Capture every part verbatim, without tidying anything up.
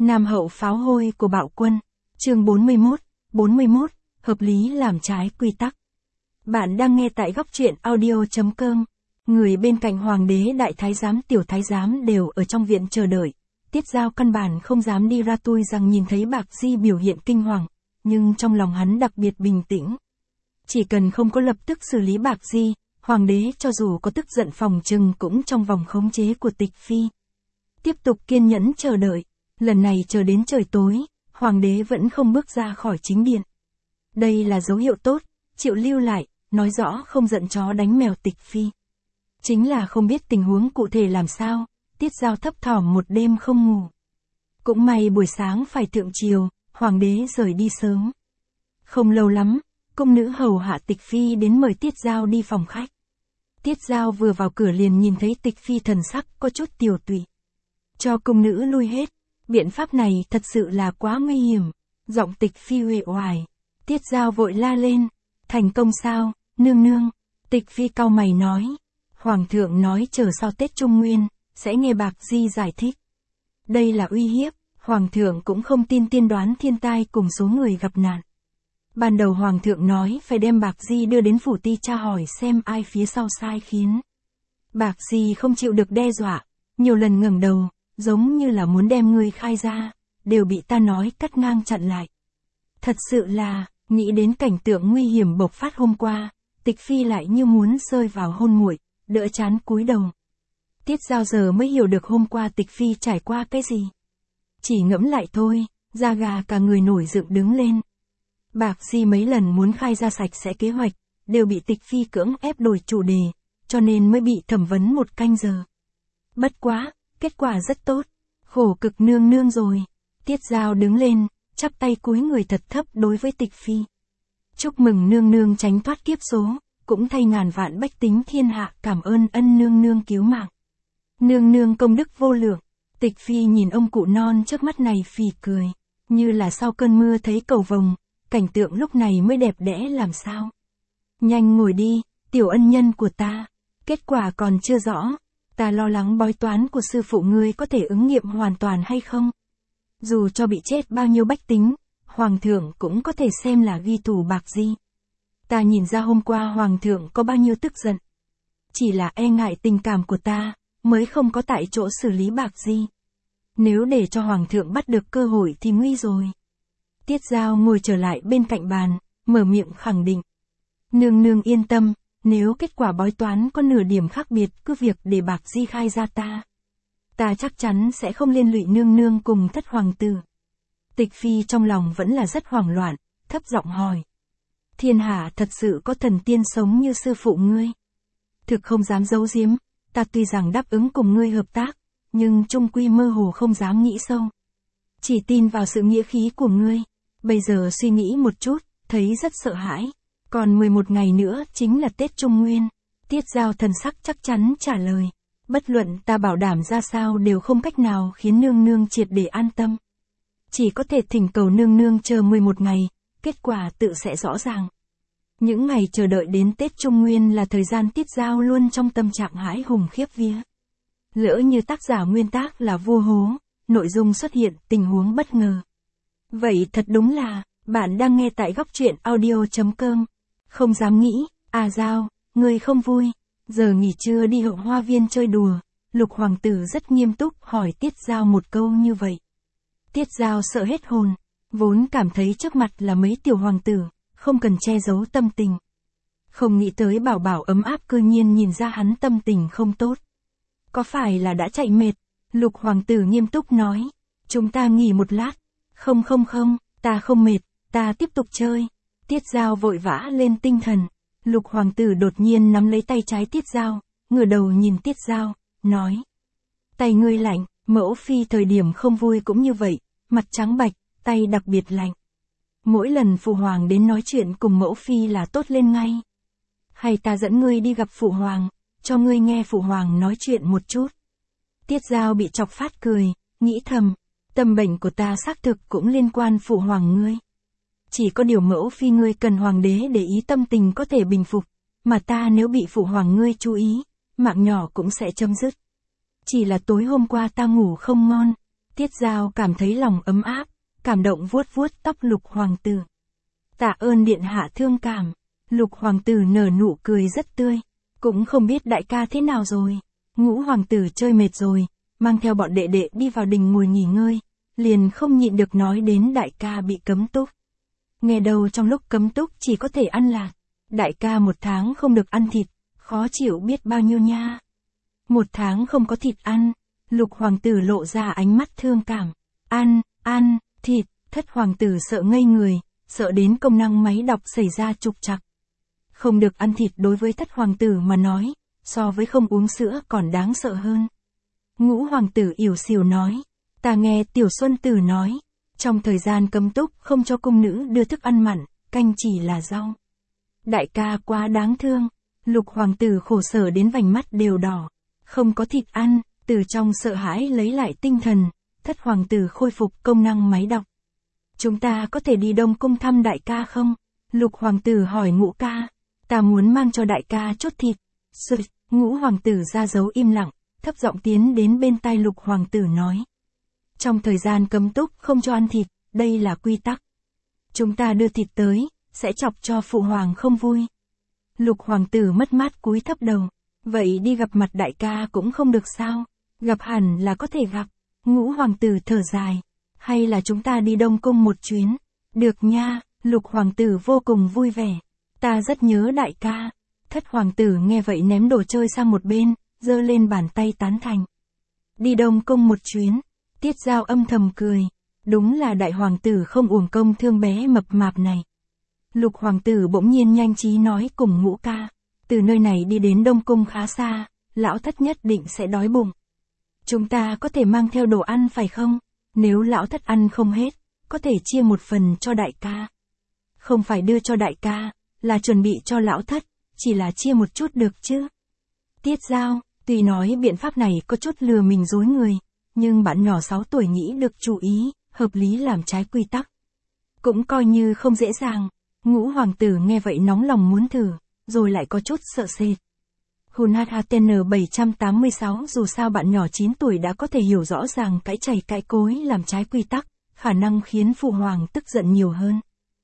Nam hậu pháo hôi của bạo quân. Chương bốn mươi mốt, bốn mươi mốt, hợp lý làm trái quy tắc. Bạn đang nghe tại góc truyện audio chấm com. Người bên cạnh hoàng đế đại thái giám tiểu thái giám đều ở trong viện chờ đợi. Tiết Dao căn bản không dám đi ra, tui rằng nhìn thấy Bạc Di biểu hiện kinh hoàng, nhưng trong lòng hắn đặc biệt bình tĩnh. Chỉ cần không có lập tức xử lý Bạc Di, hoàng đế cho dù có tức giận phòng trừng cũng trong vòng khống chế của Tịch Phi. Tiếp tục kiên nhẫn chờ đợi, lần này chờ đến trời tối, hoàng đế vẫn không bước ra khỏi chính điện. Đây là dấu hiệu tốt, chịu lưu lại, nói rõ không giận chó đánh mèo Tịch Phi. Chính là không biết tình huống cụ thể làm sao, Tiết Dao thấp thỏm một đêm không ngủ. Cũng may buổi sáng phải thượng triều, hoàng đế rời đi sớm. Không lâu lắm, cung nữ hầu hạ Tịch Phi đến mời Tiết Dao đi phòng khách. Tiết Dao vừa vào cửa liền nhìn thấy Tịch Phi thần sắc có chút tiều tụy. Cho cung nữ lui hết, biện pháp này thật sự là quá nguy hiểm. Giọng Tịch Phi uể oải. Tiết Dao vội la lên, thành công sao, nương nương. Tịch Phi cau mày nói, hoàng thượng nói chờ sau Tết Trung Nguyên, sẽ nghe Bạc Di giải thích. Đây là uy hiếp, hoàng thượng cũng không tin tiên đoán thiên tai cùng số người gặp nạn. Ban đầu hoàng thượng nói phải đem Bạc Di đưa đến phủ ti tra hỏi xem ai phía sau sai khiến. Bạc Di không chịu được đe dọa, nhiều lần ngẩng đầu, giống như là muốn đem người khai ra, đều bị ta nói cắt ngang chặn lại. Thật sự là, nghĩ đến cảnh tượng nguy hiểm bộc phát hôm qua, Tịch Phi lại như muốn rơi vào hôn muội, đỡ chán cúi đầu. Tiết Dao giờ mới hiểu được hôm qua Tịch Phi trải qua cái gì. Chỉ ngẫm lại thôi, da gà cả người nổi dựng đứng lên. Bạc Di mấy lần muốn khai ra sạch sẽ kế hoạch, đều bị Tịch Phi cưỡng ép đổi chủ đề, cho nên mới bị thẩm vấn một canh giờ. Bất quá, kết quả rất tốt, khổ cực nương nương rồi. Tiết Dao đứng lên, chắp tay cúi người thật thấp đối với Tịch Phi. Chúc mừng nương nương tránh thoát kiếp số, cũng thay ngàn vạn bách tính thiên hạ cảm ơn ân nương nương cứu mạng. Nương nương công đức vô lượng. Tịch Phi nhìn ông cụ non trước mắt này phì cười, như là sau cơn mưa thấy cầu vồng, cảnh tượng lúc này mới đẹp đẽ làm sao. Nhanh ngồi đi, tiểu ân nhân của ta, kết quả còn chưa rõ, ta lo lắng bói toán của sư phụ ngươi có thể ứng nghiệm hoàn toàn hay không. Dù cho bị chết bao nhiêu bách tính, hoàng thượng cũng có thể xem là ghi thù Bạc Di. Ta nhìn ra hôm qua hoàng thượng có bao nhiêu tức giận. Chỉ là e ngại tình cảm của ta, mới không có tại chỗ xử lý Bạc Di. Nếu để cho hoàng thượng bắt được cơ hội thì nguy rồi. Tiết Dao ngồi trở lại bên cạnh bàn, mở miệng khẳng định. Nương nương yên tâm, nếu kết quả bói toán có nửa điểm khác biệt cứ việc để Bạc Di khai ra ta. Ta chắc chắn sẽ không liên lụy nương nương cùng thất hoàng tử. Tịch Phi trong lòng vẫn là rất hoảng loạn, thấp giọng hỏi. Thiên hạ thật sự có thần tiên sống như sư phụ ngươi. Thực không dám giấu giếm, ta tuy rằng đáp ứng cùng ngươi hợp tác, nhưng chung quy mơ hồ không dám nghĩ sâu. Chỉ tin vào sự nghĩa khí của ngươi. Bây giờ suy nghĩ một chút, thấy rất sợ hãi. Còn mười một ngày nữa chính là Tết Trung Nguyên. Tiết Dao thần sắc chắc chắn trả lời. Bất luận ta bảo đảm ra sao đều không cách nào khiến nương nương triệt để an tâm. Chỉ có thể thỉnh cầu nương nương chờ mười một ngày, kết quả tự sẽ rõ ràng. Những ngày chờ đợi đến Tết Trung Nguyên là thời gian Tiết Dao luôn trong tâm trạng hãi hùng khiếp vía. Lỡ như tác giả nguyên tác là vua hố, nội dung xuất hiện tình huống bất ngờ. Vậy thật đúng là, bạn đang nghe tại góc truyện audio chấm com. Không dám nghĩ, à Dao, ngươi không vui, giờ nghỉ trưa đi hậu hoa viên chơi đùa. Lục hoàng tử rất nghiêm túc hỏi Tiết Dao một câu như vậy. Tiết Dao sợ hết hồn, vốn cảm thấy trước mặt là mấy tiểu hoàng tử, không cần che giấu tâm tình. Không nghĩ tới bảo bảo ấm áp cư nhiên nhìn ra hắn tâm tình không tốt. Có phải là đã chạy mệt? Lục hoàng tử nghiêm túc nói. Chúng ta nghỉ một lát. Không không không, ta không mệt, ta tiếp tục chơi. Tiết Dao vội vã lên tinh thần. Lục hoàng tử đột nhiên nắm lấy tay trái Tiết Dao, ngửa đầu nhìn Tiết Dao, nói. Tay ngươi lạnh, mẫu phi thời điểm không vui cũng như vậy, mặt trắng bạch, tay đặc biệt lạnh. Mỗi lần phụ hoàng đến nói chuyện cùng mẫu phi là tốt lên ngay. Hay ta dẫn ngươi đi gặp phụ hoàng, cho ngươi nghe phụ hoàng nói chuyện một chút. Tiết Dao bị chọc phát cười, nghĩ thầm, tâm bệnh của ta xác thực cũng liên quan phụ hoàng ngươi. Chỉ có điều mẫu phi ngươi cần hoàng đế để ý tâm tình có thể bình phục, mà ta nếu bị phụ hoàng ngươi chú ý, mạng nhỏ cũng sẽ chấm dứt. Chỉ là tối hôm qua ta ngủ không ngon, Tiết Giao cảm thấy lòng ấm áp, cảm động vuốt vuốt tóc Lục hoàng tử. Tạ ơn điện hạ thương cảm. Lục hoàng tử nở nụ cười rất tươi. Cũng không biết đại ca thế nào rồi. Ngũ hoàng tử chơi mệt rồi, mang theo bọn đệ đệ đi vào đình ngồi nghỉ ngơi, liền không nhịn được nói đến đại ca bị cấm túc. Nghe đầu trong lúc cấm túc chỉ có thể ăn lạc, đại ca một tháng không được ăn thịt, khó chịu biết bao nhiêu nha. Một tháng không có thịt ăn, Lục hoàng tử lộ ra ánh mắt thương cảm. Ăn, ăn, thịt, Thất hoàng tử sợ ngây người, sợ đến công năng máy đọc xảy ra trục trặc. Không được ăn thịt đối với Thất hoàng tử mà nói, so với không uống sữa còn đáng sợ hơn. Ngũ hoàng tử yểu xìu nói, ta nghe Tiểu Xuân Tử nói, trong thời gian cấm túc không cho cung nữ đưa thức ăn mặn, canh chỉ là rau. Đại ca quá đáng thương. Lục hoàng tử khổ sở đến vành mắt đều đỏ. Không có thịt ăn, từ trong sợ hãi lấy lại tinh thần, Thất hoàng tử khôi phục công năng máy đọc. Chúng ta có thể đi Đông Cung thăm đại ca không? Lục hoàng tử hỏi Ngũ ca. Ta muốn mang cho đại ca chút thịt. Sụt, Ngũ hoàng tử ra dấu im lặng, thấp giọng tiến đến bên tai Lục hoàng tử nói. Trong thời gian cấm túc không cho ăn thịt, đây là quy tắc. Chúng ta đưa thịt tới, sẽ chọc cho phụ hoàng không vui. Lục hoàng tử mất mát cúi thấp đầu. Vậy đi gặp mặt đại ca cũng không được sao? Gặp hẳn là có thể gặp. Ngũ hoàng tử thở dài. Hay là chúng ta đi Đông Cung một chuyến? Được nha. Lục hoàng tử vô cùng vui vẻ. Ta rất nhớ đại ca. Thất hoàng tử nghe vậy ném đồ chơi sang một bên, giơ lên bàn tay tán thành. Đi Đông Cung một chuyến. Tiết Giao âm thầm cười. Đúng là đại hoàng tử không uổng công thương bé mập mạp này. Lục hoàng tử bỗng nhiên nhanh trí nói cùng Ngũ ca. Từ nơi này đi đến Đông Cung khá xa, lão thất nhất định sẽ đói bụng. Chúng ta có thể mang theo đồ ăn phải không? Nếu lão thất ăn không hết, có thể chia một phần cho đại ca. Không phải đưa cho đại ca, là chuẩn bị cho lão thất, chỉ là chia một chút được chứ. Tiết Giao, tuy nói biện pháp này có chút lừa mình dối người, nhưng bạn nhỏ sáu tuổi nghĩ được chú ý, hợp lý làm trái quy tắc. Cũng coi như không dễ dàng. Ngũ hoàng tử nghe vậy nóng lòng muốn thử, rồi lại có chút sợ sệt. Hun hát hát tê en bảy tám sáu dù sao bạn nhỏ chín tuổi đã có thể hiểu rõ ràng cãi chày cãi cối làm trái quy tắc, khả năng khiến phụ hoàng tức giận nhiều hơn.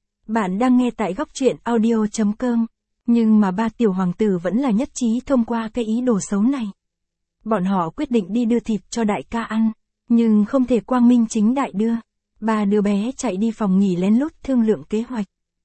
Bạn đang nghe tại góc truyện audio chấm com, nhưng mà ba tiểu hoàng tử vẫn là nhất trí thông qua cái ý đồ xấu này. Bọn họ quyết định đi đưa thịt cho đại ca ăn, nhưng không thể quang minh chính đại đưa. Ba đứa bé chạy đi phòng nghỉ lén lút thương lượng kế hoạch.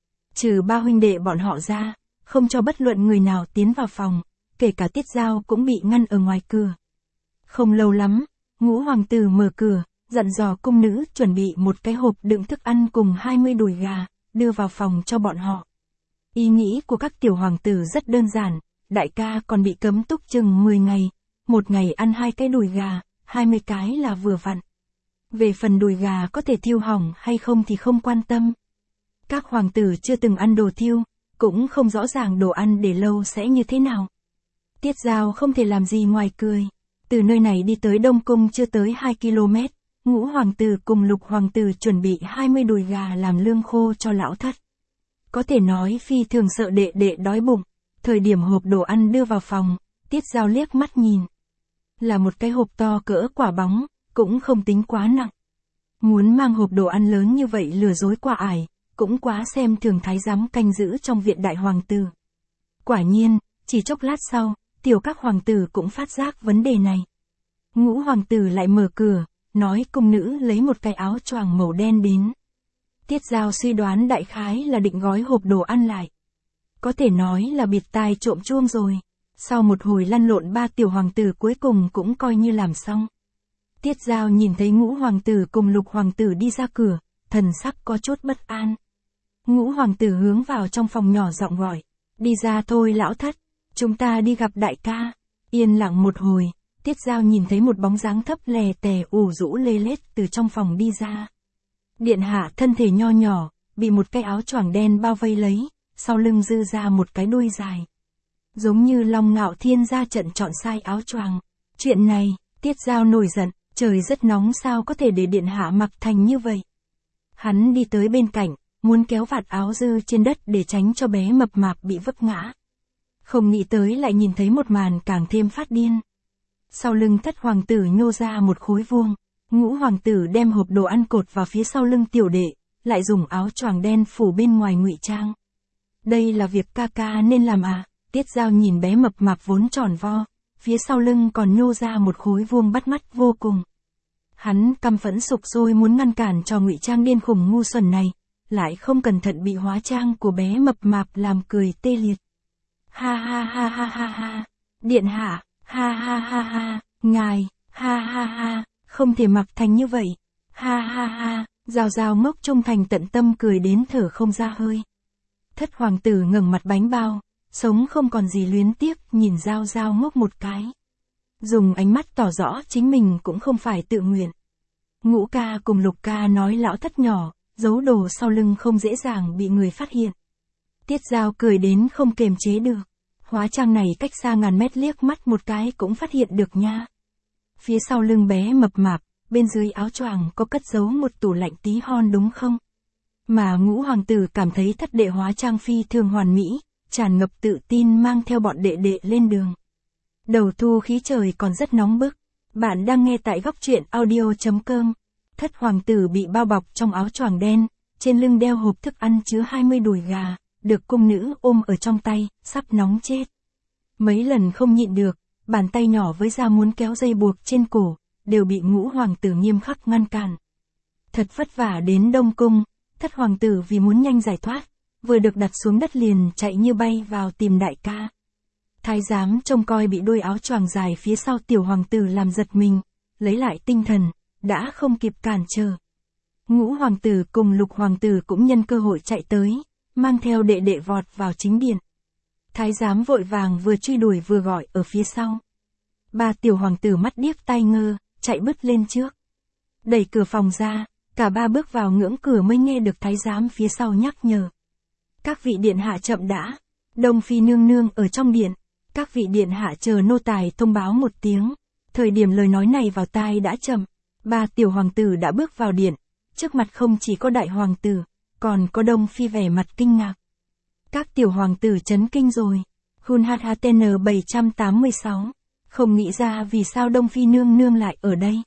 Trừ ba huynh đệ bọn họ ra, không cho bất luận người nào tiến vào phòng, kể cả Tiết Giao cũng bị ngăn ở ngoài cửa. Không lâu lắm, Ngũ hoàng tử mở cửa, dặn dò cung nữ chuẩn bị một cái hộp đựng thức ăn cùng hai mươi đùi gà, đưa vào phòng cho bọn họ. Ý nghĩ của các tiểu hoàng tử rất đơn giản, đại ca còn bị cấm túc chừng mười ngày, một ngày ăn hai cái đùi gà, hai mươi cái là vừa vặn. Về phần đùi gà có thể thiêu hỏng hay không thì không quan tâm. Các hoàng tử chưa từng ăn đồ thiêu, cũng không rõ ràng đồ ăn để lâu sẽ như thế nào. Tiết Giao không thể làm gì ngoài cười. Từ nơi này đi tới Đông Cung chưa tới hai ki lô mét, Ngũ hoàng tử cùng Lục hoàng tử chuẩn bị hai mươi đùi gà làm lương khô cho lão thất. Có thể nói phi thường sợ đệ đệ đói bụng. Thời điểm hộp đồ ăn đưa vào phòng, Tiết Giao liếc mắt nhìn. Là một cái hộp to cỡ quả bóng, cũng không tính quá nặng. Muốn mang hộp đồ ăn lớn như vậy lừa dối quả ải, cũng quá xem thường thái giám canh giữ trong viện đại hoàng tử. Quả nhiên, chỉ chốc lát sau, tiểu các hoàng tử cũng phát giác vấn đề này. Ngũ hoàng tử lại mở cửa, nói cung nữ lấy một cái áo choàng màu đen đến. Tiết Giao suy đoán đại khái là định gói hộp đồ ăn lại. Có thể nói là biệt tai trộm chuông rồi. Sau một hồi lăn lộn ba tiểu hoàng tử cuối cùng cũng coi như làm xong. Tiết Giao nhìn thấy Ngũ hoàng tử cùng Lục hoàng tử đi ra cửa, thần sắc có chút bất an. Ngũ hoàng tử hướng vào trong phòng nhỏ giọng gọi. Đi ra thôi lão thất, chúng ta đi gặp đại ca. Yên lặng một hồi, Tiết Giao nhìn thấy một bóng dáng thấp lè tè ủ rũ lê lết từ trong phòng đi ra. Điện hạ thân thể nho nhỏ, bị một cái áo choàng đen bao vây lấy, sau lưng dư ra một cái đuôi dài. Giống như Long Ngạo Thiên ra trận chọn sai áo choàng. Chuyện này, Tiết Giao nổi giận, trời rất nóng sao có thể để điện hạ mặc thành như vậy. Hắn đi tới bên cạnh, muốn kéo vạt áo dư trên đất để tránh cho bé mập mạp bị vấp ngã. Không nghĩ tới lại nhìn thấy một màn càng thêm phát điên. Sau lưng Thất hoàng tử nhô ra một khối vuông, Ngũ hoàng tử đem hộp đồ ăn cột vào phía sau lưng tiểu đệ, lại dùng áo choàng đen phủ bên ngoài ngụy trang. Đây là việc ca ca nên làm à? Tiết Dao nhìn bé mập mạp vốn tròn vo, phía sau lưng còn nhô ra một khối vuông bắt mắt vô cùng. Hắn căm phẫn sục sôi muốn ngăn cản trò ngụy trang điên khùng ngu xuẩn này, lại không cẩn thận bị hóa trang của bé mập mạp làm cười tê liệt. Ha ha ha ha ha ha, điện hạ, ha ha ha ha, ngài, ha ha ha, không thể mặc thành như vậy, ha ha ha, Dao Dao ngốc trung thành tận tâm cười đến thở không ra hơi. Thất hoàng tử ngẩng mặt bánh bao, sống không còn gì luyến tiếc nhìn Dao Dao ngốc một cái. Dùng ánh mắt tỏ rõ chính mình cũng không phải tự nguyện. Ngũ ca cùng Lục ca nói lão thất nhỏ, giấu đồ sau lưng không dễ dàng bị người phát hiện. Tiết Dao cười đến không kềm chế được. Hóa trang này cách xa ngàn mét liếc mắt một cái cũng phát hiện được nha. Phía sau lưng bé mập mạp, bên dưới áo choàng có cất giấu một tủ lạnh tí hon đúng không? Mà ngũ hoàng tử cảm thấy thất đệ hóa trang phi thường hoàn mỹ, tràn ngập tự tin mang theo bọn đệ đệ lên đường. Đầu thu khí trời còn rất nóng bức. Bạn đang nghe tại góc truyện audio chấm com. Thất hoàng tử bị bao bọc trong áo choàng đen, trên lưng đeo hộp thức ăn chứa hai mươi đùi gà, được cung nữ ôm ở trong tay, sắp nóng chết. Mấy lần không nhịn được, bàn tay nhỏ với da muốn kéo dây buộc trên cổ, đều bị ngũ hoàng tử nghiêm khắc ngăn cản. Thật vất vả đến Đông Cung, thất hoàng tử vì muốn nhanh giải thoát, vừa được đặt xuống đất liền chạy như bay vào tìm đại ca. Thái giám trông coi bị đuôi áo choàng dài phía sau tiểu hoàng tử làm giật mình, lấy lại tinh thần, đã không kịp cản trở. Ngũ hoàng tử cùng Lục hoàng tử cũng nhân cơ hội chạy tới, mang theo đệ đệ vọt vào chính điện. Thái giám vội vàng vừa truy đuổi vừa gọi ở phía sau. Ba tiểu hoàng tử mắt điếc tai ngơ, chạy bứt lên trước. Đẩy cửa phòng ra, cả ba bước vào ngưỡng cửa mới nghe được thái giám phía sau nhắc nhở. Các vị điện hạ chậm đã, Đông Phi nương nương ở trong điện, các vị điện hạ chờ nô tài thông báo một tiếng. Thời điểm lời nói này vào tai đã chậm, ba tiểu hoàng tử đã bước vào điện, trước mặt không chỉ có đại hoàng tử, còn có Đông Phi vẻ mặt kinh ngạc. Các tiểu hoàng tử chấn kinh rồi. Hun H H T N bảy trăm tám mươi sáu. Không nghĩ ra vì sao Đông Phi nương nương lại ở đây.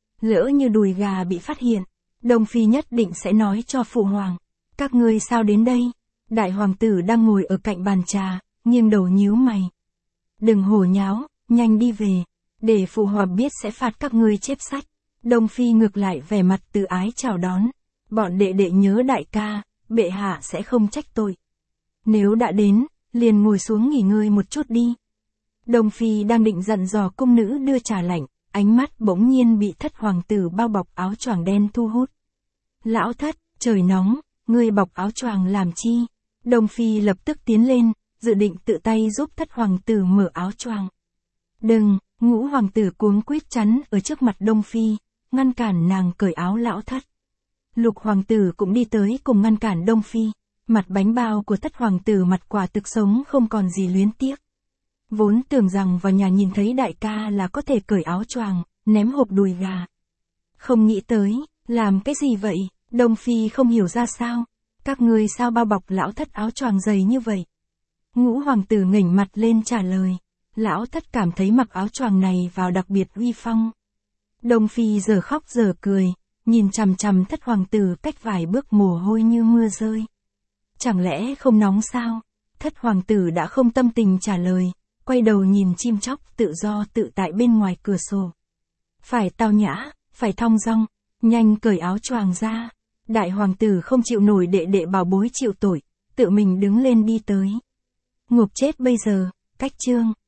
Lỡ như đùi gà bị phát hiện, Đông Phi nhất định sẽ nói cho phụ hoàng. Các ngươi sao đến đây? Đại hoàng tử đang ngồi ở cạnh bàn trà, nghiêng đầu nhíu mày. Đừng hổ nháo, nhanh đi về. Để phụ hoàng biết sẽ phạt các ngươi chép sách. Đông Phi ngược lại vẻ mặt từ ái chào đón. Bọn đệ đệ nhớ đại ca, bệ hạ sẽ không trách tội. Nếu đã đến, liền ngồi xuống nghỉ ngơi một chút đi. Đông Phi đang định dặn dò cung nữ đưa trà lạnh, ánh mắt bỗng nhiên bị thất hoàng tử bao bọc áo choàng đen thu hút. Lão thất, trời nóng, ngươi bọc áo choàng làm chi? Đông Phi lập tức tiến lên, dự định tự tay giúp thất hoàng tử mở áo choàng. Đừng, ngũ hoàng tử cuống quýt chắn ở trước mặt Đông Phi, ngăn cản nàng cởi áo lão thất. Lục hoàng tử cũng đi tới cùng ngăn cản Đông Phi. Mặt bánh bao của thất hoàng tử mặt quả thực sống không còn gì luyến tiếc. Vốn tưởng rằng vào nhà nhìn thấy đại ca là có thể cởi áo choàng, ném hộp đùi gà. Không nghĩ tới, làm cái gì vậy? Đông Phi không hiểu ra sao. Các ngươi sao bao bọc lão thất áo choàng dày như vậy? Ngũ hoàng tử ngẩng mặt lên trả lời. Lão thất cảm thấy mặc áo choàng này vào đặc biệt uy phong. Đông Phi giờ khóc giờ cười, nhìn chằm chằm thất hoàng tử cách vài bước mồ hôi như mưa rơi. Chẳng lẽ không nóng sao? Thất hoàng tử đã không tâm tình trả lời, quay đầu nhìn chim chóc tự do tự tại bên ngoài cửa sổ. Phải tao nhã, phải thong dong, nhanh cởi áo choàng ra. Đại hoàng tử không chịu nổi đệ đệ bảo bối chịu tội, tự mình đứng lên đi tới. Ngộp chết bây giờ, cách chương.